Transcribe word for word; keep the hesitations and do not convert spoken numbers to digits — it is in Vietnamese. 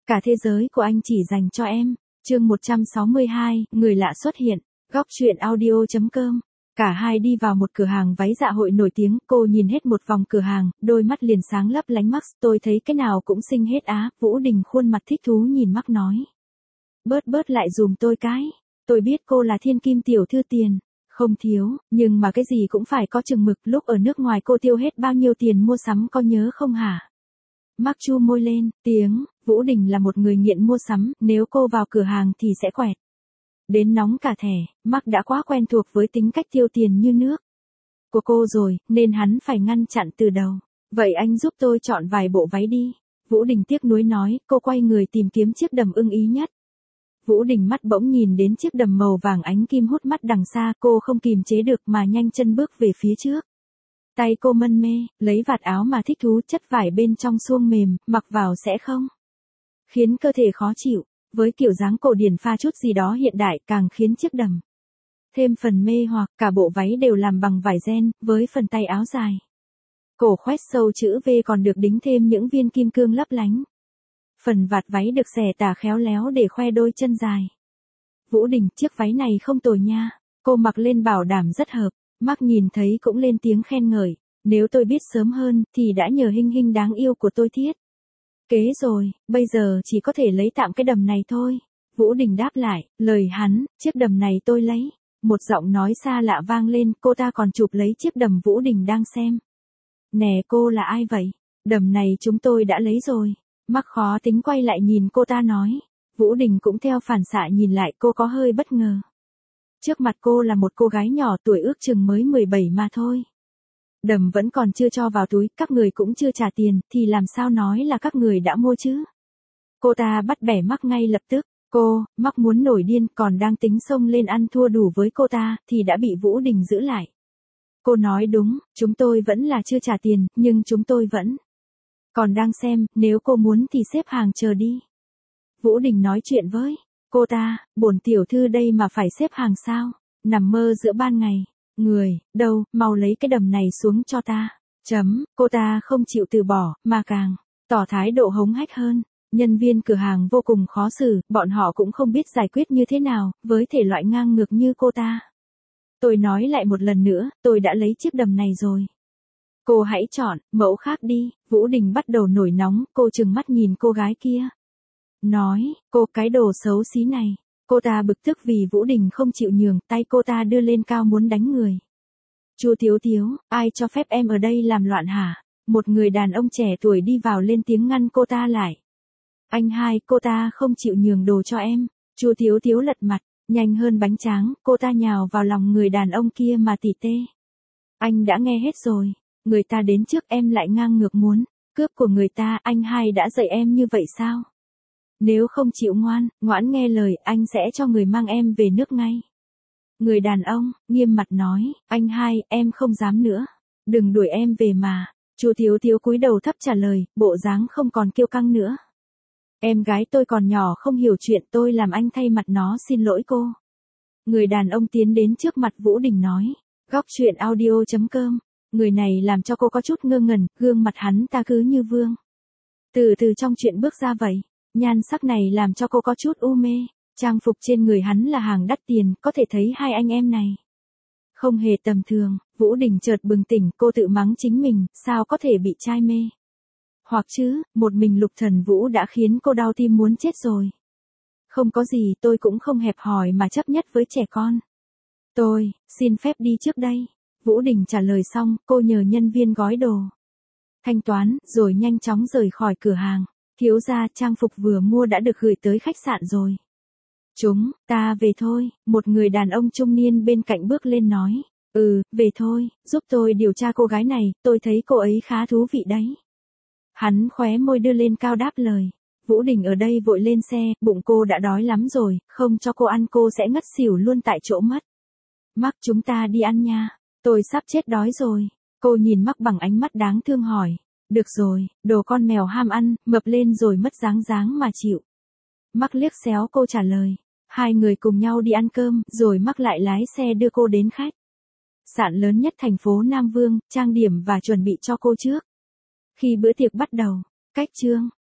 Cả thế giới của anh chỉ dành cho em. Chương một trăm sáu mươi hai, người lạ xuất hiện. Góc truyện audio chấm com. Cả hai đi vào một cửa hàng váy dạ hội nổi tiếng, cô nhìn hết một vòng cửa hàng, đôi mắt liền sáng lấp lánh. Max, tôi thấy cái nào cũng xinh hết á. Vũ Đình khuôn mặt thích thú nhìn Max nói. Bớt bớt lại dùm tôi cái. Tôi biết cô là thiên kim tiểu thư tiền. Không thiếu, nhưng mà cái gì cũng phải có chừng mực. Lúc ở nước ngoài cô tiêu hết bao nhiêu tiền mua sắm có nhớ không hả? Max chu môi lên, tiếng, Vũ Đình là một người nghiện mua sắm, nếu cô vào cửa hàng thì sẽ quẹt. Đến nóng cả thẻ, Max đã quá quen thuộc với tính cách tiêu tiền như nước của cô rồi, nên hắn phải ngăn chặn từ đầu. Vậy anh giúp tôi chọn vài bộ váy đi. Vũ Đình tiếc nuối nói, cô quay người tìm kiếm chiếc đầm ưng ý nhất. Vũ Đình mắt bỗng nhìn đến chiếc đầm màu vàng ánh kim hút mắt đằng xa, cô không kìm chế được mà nhanh chân bước về phía trước. Tay cô mân mê, lấy vạt áo mà thích thú, chất vải bên trong suông mềm, mặc vào sẽ không khiến cơ thể khó chịu, với kiểu dáng cổ điển pha chút gì đó hiện đại càng khiến chiếc đầm thêm phần mê hoặc. Cả bộ váy đều làm bằng vải ren, với phần tay áo dài. Cổ khoét sâu chữ V còn được đính thêm những viên kim cương lấp lánh. Phần vạt váy được xẻ tả khéo léo để khoe đôi chân dài. Vũ Đình, chiếc váy này không tồi nha. Cô mặc lên bảo đảm rất hợp. Max nhìn thấy cũng lên tiếng khen ngợi. Nếu tôi biết sớm hơn, thì đã nhờ Hinh Hinh đáng yêu của tôi thiết kế rồi, bây giờ chỉ có thể lấy tạm cái đầm này thôi. Vũ Đình đáp lại, lời hắn, chiếc đầm này tôi lấy. Một giọng nói xa lạ vang lên, cô ta còn chụp lấy chiếc đầm Vũ Đình đang xem. Nè, cô là ai vậy? Đầm này chúng tôi đã lấy rồi. Max khó tính quay lại nhìn cô ta nói. Vũ Đình cũng theo phản xạ nhìn lại, cô có hơi bất ngờ. Trước mặt cô là một cô gái nhỏ tuổi ước chừng mới mười bảy mà thôi. Đầm vẫn còn chưa cho vào túi, các người cũng chưa trả tiền, thì làm sao nói là các người đã mua chứ? Cô ta bắt bẻ Max ngay lập tức. Cô, Max muốn nổi điên, còn đang tính xông lên ăn thua đủ với cô ta, thì đã bị Vũ Đình giữ lại. Cô nói đúng, chúng tôi vẫn là chưa trả tiền, nhưng chúng tôi vẫn còn đang xem, nếu cô muốn thì xếp hàng chờ đi. Vũ Đình nói chuyện với cô ta, bổn tiểu thư đây mà phải xếp hàng sao? Nằm mơ giữa ban ngày. Người, đâu, mau lấy cái đầm này xuống cho ta. Chấm, cô ta không chịu từ bỏ, mà càng tỏ thái độ hống hách hơn. Nhân viên cửa hàng vô cùng khó xử, bọn họ cũng không biết giải quyết như thế nào, với thể loại ngang ngược như cô ta. Tôi nói lại một lần nữa, tôi đã lấy chiếc đầm này rồi. Cô hãy chọn mẫu khác đi. Vũ Đình bắt đầu nổi nóng, cô trừng mắt nhìn cô gái kia. Nói, cô cái đồ xấu xí này. Cô ta bực tức vì Vũ Đình không chịu nhường, tay cô ta đưa lên cao muốn đánh người. Chu Thiếu Thiếu, ai cho phép em ở đây làm loạn hả? Một người đàn ông trẻ tuổi đi vào lên tiếng ngăn cô ta lại. Anh hai, cô ta không chịu nhường đồ cho em. Chu Thiếu Thiếu lật mặt, nhanh hơn bánh tráng, cô ta nhào vào lòng người đàn ông kia mà tỉ tê. Anh đã nghe hết rồi, người ta đến trước em lại ngang ngược muốn cướp của người ta, anh hai đã dạy em như vậy sao? Nếu không chịu ngoan, ngoãn nghe lời, anh sẽ cho người mang em về nước ngay. Người đàn ông, nghiêm mặt nói, anh hai, em không dám nữa. Đừng đuổi em về mà. Chu Thiếu Thiếu cúi đầu thấp trả lời, bộ dáng không còn kiêu căng nữa. Em gái tôi còn nhỏ không hiểu chuyện, tôi làm anh thay mặt nó xin lỗi cô. Người đàn ông tiến đến trước mặt Vũ Đình nói. Góc truyện audio chấm com. Người này làm cho cô có chút ngơ ngẩn, gương mặt hắn ta cứ như vương từ từ trong chuyện bước ra vậy. Nhan sắc này làm cho cô có chút u mê. Trang phục trên người hắn là hàng đắt tiền, có thể thấy hai anh em này không hề tầm thường. Vũ Đình chợt bừng tỉnh, cô tự mắng chính mình, sao có thể bị trai mê. Hoặc chứ, một mình Lục Thần Vũ đã khiến cô đau tim muốn chết rồi. Không có gì, tôi cũng không hẹp hòi mà chấp nhất với trẻ con. Tôi, xin phép đi trước đây. Vũ Đình trả lời xong, cô nhờ nhân viên gói đồ, thanh toán, rồi nhanh chóng rời khỏi cửa hàng. Thiếu gia, trang phục vừa mua đã được gửi tới khách sạn rồi. Chúng, ta về thôi. Một người đàn ông trung niên bên cạnh bước lên nói. Ừ, về thôi, giúp tôi điều tra cô gái này, tôi thấy cô ấy khá thú vị đấy. Hắn khóe môi đưa lên cao đáp lời. Vũ Đình ở đây vội lên xe, bụng cô đã đói lắm rồi, không cho cô ăn cô sẽ ngất xỉu luôn tại chỗ mất. Max, chúng ta đi ăn nha. Tôi sắp chết đói rồi. Cô nhìn Max bằng ánh mắt đáng thương hỏi. Được rồi, đồ con mèo ham ăn, mập lên rồi mất dáng dáng mà chịu. Max liếc xéo cô trả lời. Hai người cùng nhau đi ăn cơm, rồi Max lại lái xe đưa cô đến khách sạn lớn nhất thành phố Nam Vương, trang điểm và chuẩn bị cho cô trước khi bữa tiệc bắt đầu. Cách chương